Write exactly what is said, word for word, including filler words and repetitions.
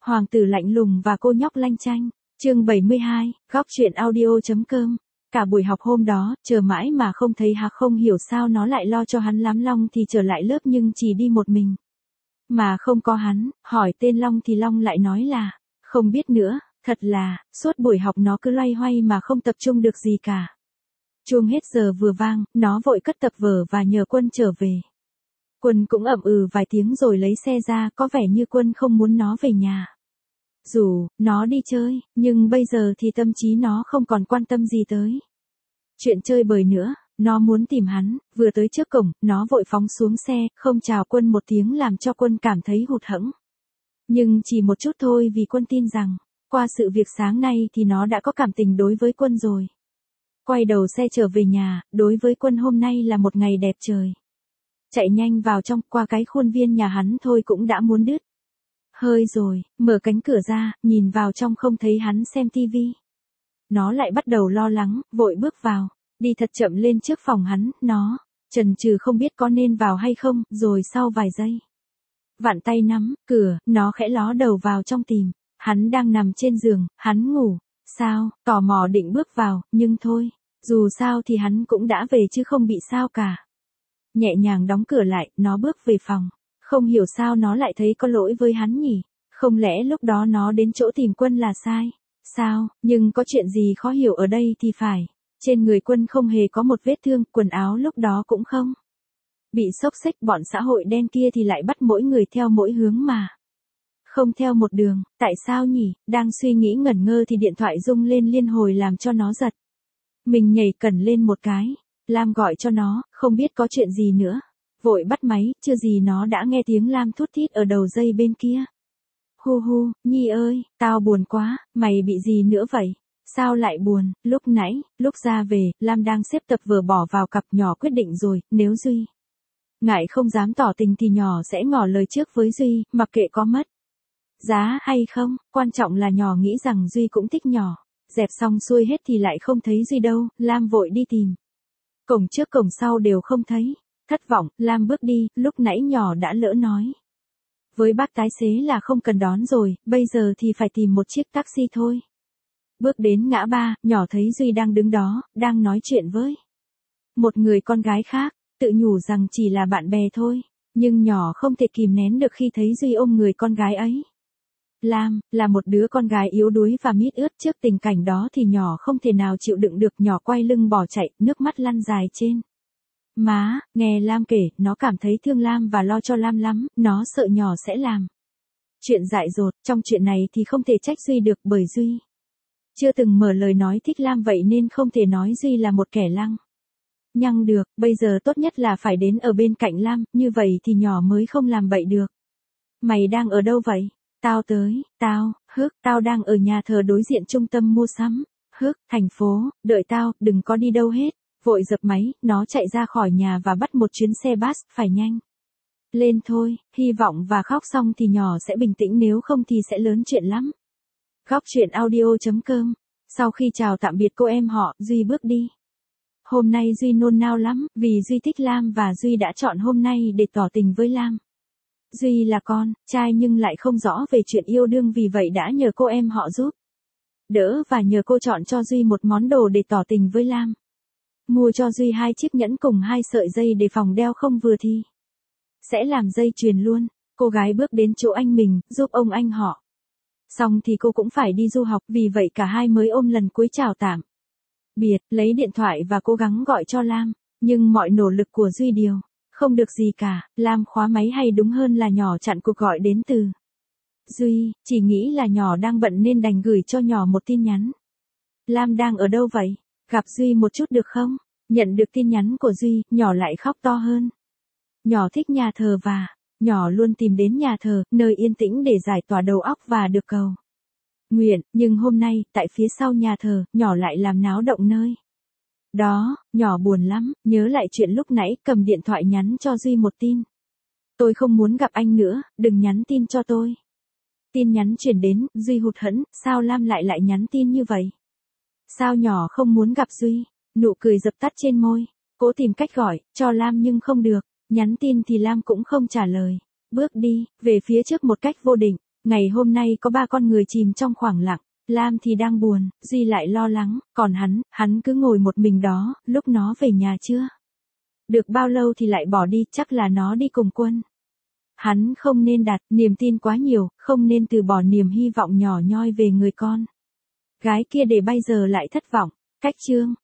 Hoàng tử lạnh lùng và cô nhóc lanh chanh. Chương bảy mươi hai, góc truyện audio.com. Cả buổi học hôm đó, chờ mãi mà không thấy Hạc, không hiểu sao nó lại lo cho hắn lắm. Long thì trở lại lớp nhưng chỉ đi một mình. Mà không có hắn, hỏi tên Long thì Long lại nói là, không biết nữa, thật là, suốt buổi học nó cứ loay hoay mà không tập trung được gì cả. Chuông hết giờ vừa vang, nó vội cất tập vở và nhờ Quân trở về. Quân cũng ậm ừ vài tiếng rồi lấy xe ra, có vẻ như Quân không muốn nó về nhà. Dù, nó đi chơi, nhưng bây giờ thì tâm trí nó không còn quan tâm gì tới chuyện chơi bời nữa, nó muốn tìm hắn. Vừa tới trước cổng, nó vội phóng xuống xe, không chào Quân một tiếng làm cho Quân cảm thấy hụt hẫng. Nhưng chỉ một chút thôi, vì Quân tin rằng, qua sự việc sáng nay thì nó đã có cảm tình đối với Quân rồi. Quay đầu xe trở về nhà, đối với Quân hôm nay là một ngày đẹp trời. Chạy nhanh vào trong, qua cái khuôn viên nhà hắn thôi cũng đã muốn đứt hơi rồi. Mở cánh cửa ra, nhìn vào trong không thấy hắn xem tivi. Nó lại bắt đầu lo lắng, vội bước vào, đi thật chậm lên trước phòng hắn. Nó chần chừ không biết có nên vào hay không, rồi sau vài giây, vặn tay nắm cửa, nó khẽ ló đầu vào trong tìm. Hắn đang nằm trên giường, hắn ngủ. Sao? Tò mò định bước vào, nhưng thôi, dù sao thì hắn cũng đã về chứ không bị sao cả. Nhẹ nhàng đóng cửa lại, nó bước về phòng. Không hiểu sao nó lại thấy có lỗi với hắn nhỉ? Không lẽ lúc đó nó đến chỗ tìm Quân là sai? Sao? Nhưng có chuyện gì khó hiểu ở đây thì phải. Trên người Quân không hề có một vết thương, quần áo lúc đó cũng không bị xốc xếch. Bọn xã hội đen kia thì lại bắt mỗi người theo mỗi hướng mà không theo một đường. Tại sao nhỉ? Đang suy nghĩ ngẩn ngơ thì điện thoại rung lên liên hồi làm cho nó giật mình nhảy cẩn lên một cái. Lam gọi cho nó, không biết có chuyện gì nữa. Vội bắt máy, chưa gì nó đã nghe tiếng Lam thút thít ở đầu dây bên kia. Hu hu, Nhi ơi, tao buồn quá, mày bị gì nữa vậy? Sao lại buồn? Lúc nãy, lúc ra về, Lam đang xếp tập vở bỏ vào cặp. Nhỏ quyết định rồi, nếu Duy ngại không dám tỏ tình thì nhỏ sẽ ngỏ lời trước với Duy, mặc kệ có mất giá hay không, quan trọng là nhỏ nghĩ rằng Duy cũng thích nhỏ. Dẹp xong xuôi hết thì lại không thấy Duy đâu. Lam vội đi tìm cổng trước cổng sau đều không thấy. Thất vọng, Lam bước đi. Lúc nãy nhỏ đã lỡ nói với bác tài xế là không cần đón rồi, bây giờ thì phải tìm một chiếc taxi thôi. Bước đến ngã ba, nhỏ thấy Duy đang đứng đó, đang nói chuyện với một người con gái khác. Tự nhủ rằng chỉ là bạn bè thôi, nhưng nhỏ không thể kìm nén được khi thấy Duy ôm người con gái ấy. Lam, là một đứa con gái yếu đuối và mít ướt. Trước tình cảnh đó thì nhỏ không thể nào chịu đựng được. Nhỏ quay lưng bỏ chạy, nước mắt lăn dài trên má. Nghe Lam kể, nó cảm thấy thương Lam và lo cho Lam lắm. Nó sợ nhỏ sẽ làm chuyện dại dột. Trong chuyện này thì không thể trách Duy được, bởi Duy chưa từng mở lời nói thích Lam, vậy nên không thể nói Duy là một kẻ lăng nhăng được. Bây giờ tốt nhất là phải đến ở bên cạnh Lam, như vậy thì nhỏ mới không làm bậy được. Mày đang ở đâu vậy? Tao tới. Tao, Hước, tao đang ở nhà thờ đối diện trung tâm mua sắm. Hước, thành phố, đợi tao, đừng có đi đâu hết. Vội dập máy, nó chạy ra khỏi nhà và bắt một chuyến xe bus, phải nhanh lên thôi. Hy vọng và khóc xong thì nhỏ sẽ bình tĩnh, nếu không thì sẽ lớn chuyện lắm. Góc truyện audio.com. Sau khi chào tạm biệt cô em họ, Duy bước đi. Hôm nay Duy nôn nao lắm, vì Duy thích Lam và Duy đã chọn hôm nay để tỏ tình với Lam. Duy là con trai nhưng lại không rõ về chuyện yêu đương, vì vậy đã nhờ cô em họ giúp đỡ và nhờ cô chọn cho Duy một món đồ để tỏ tình với Lam. Mua cho Duy hai chiếc nhẫn cùng hai sợi dây để phòng đeo, không vừa thì sẽ làm dây chuyền luôn. Cô gái bước đến chỗ anh mình, giúp ông anh họ. Xong thì cô cũng phải đi du học, vì vậy cả hai mới ôm lần cuối chào tạm biệt, lấy điện thoại và cố gắng gọi cho Lam. Nhưng mọi nỗ lực của Duy đều không được gì cả. Lam khóa máy, hay đúng hơn là nhỏ chặn cuộc gọi đến từ Duy. Chỉ nghĩ là nhỏ đang bận nên đành gửi cho nhỏ một tin nhắn. Lam đang ở đâu vậy? Gặp Duy một chút được không? Nhận được tin nhắn của Duy, nhỏ lại khóc to hơn. Nhỏ thích nhà thờ và nhỏ luôn tìm đến nhà thờ, nơi yên tĩnh để giải tỏa đầu óc và được cầu nguyện. Nhưng hôm nay, tại phía sau nhà thờ, nhỏ lại làm náo động nơi đó. Nhỏ buồn lắm, nhớ lại chuyện lúc nãy, cầm điện thoại nhắn cho Duy một tin. Tôi không muốn gặp anh nữa, đừng nhắn tin cho tôi. Tin nhắn truyền đến, Duy hụt hẫng, sao Lam lại lại nhắn tin như vậy? Sao nhỏ không muốn gặp Duy? Nụ cười dập tắt trên môi. Cố tìm cách gọi cho Lam nhưng không được. Nhắn tin thì Lam cũng không trả lời. Bước đi về phía trước một cách vô định. Ngày hôm nay có ba con người chìm trong khoảng lặng. Lam thì đang buồn, Duy lại lo lắng, còn hắn, hắn cứ ngồi một mình đó, lúc nó về nhà chưa? Được bao lâu thì lại bỏ đi, chắc là nó đi cùng Quân. Hắn không nên đặt niềm tin quá nhiều, không nên từ bỏ niềm hy vọng nhỏ nhoi về người con gái kia để bây giờ lại thất vọng. Cách chương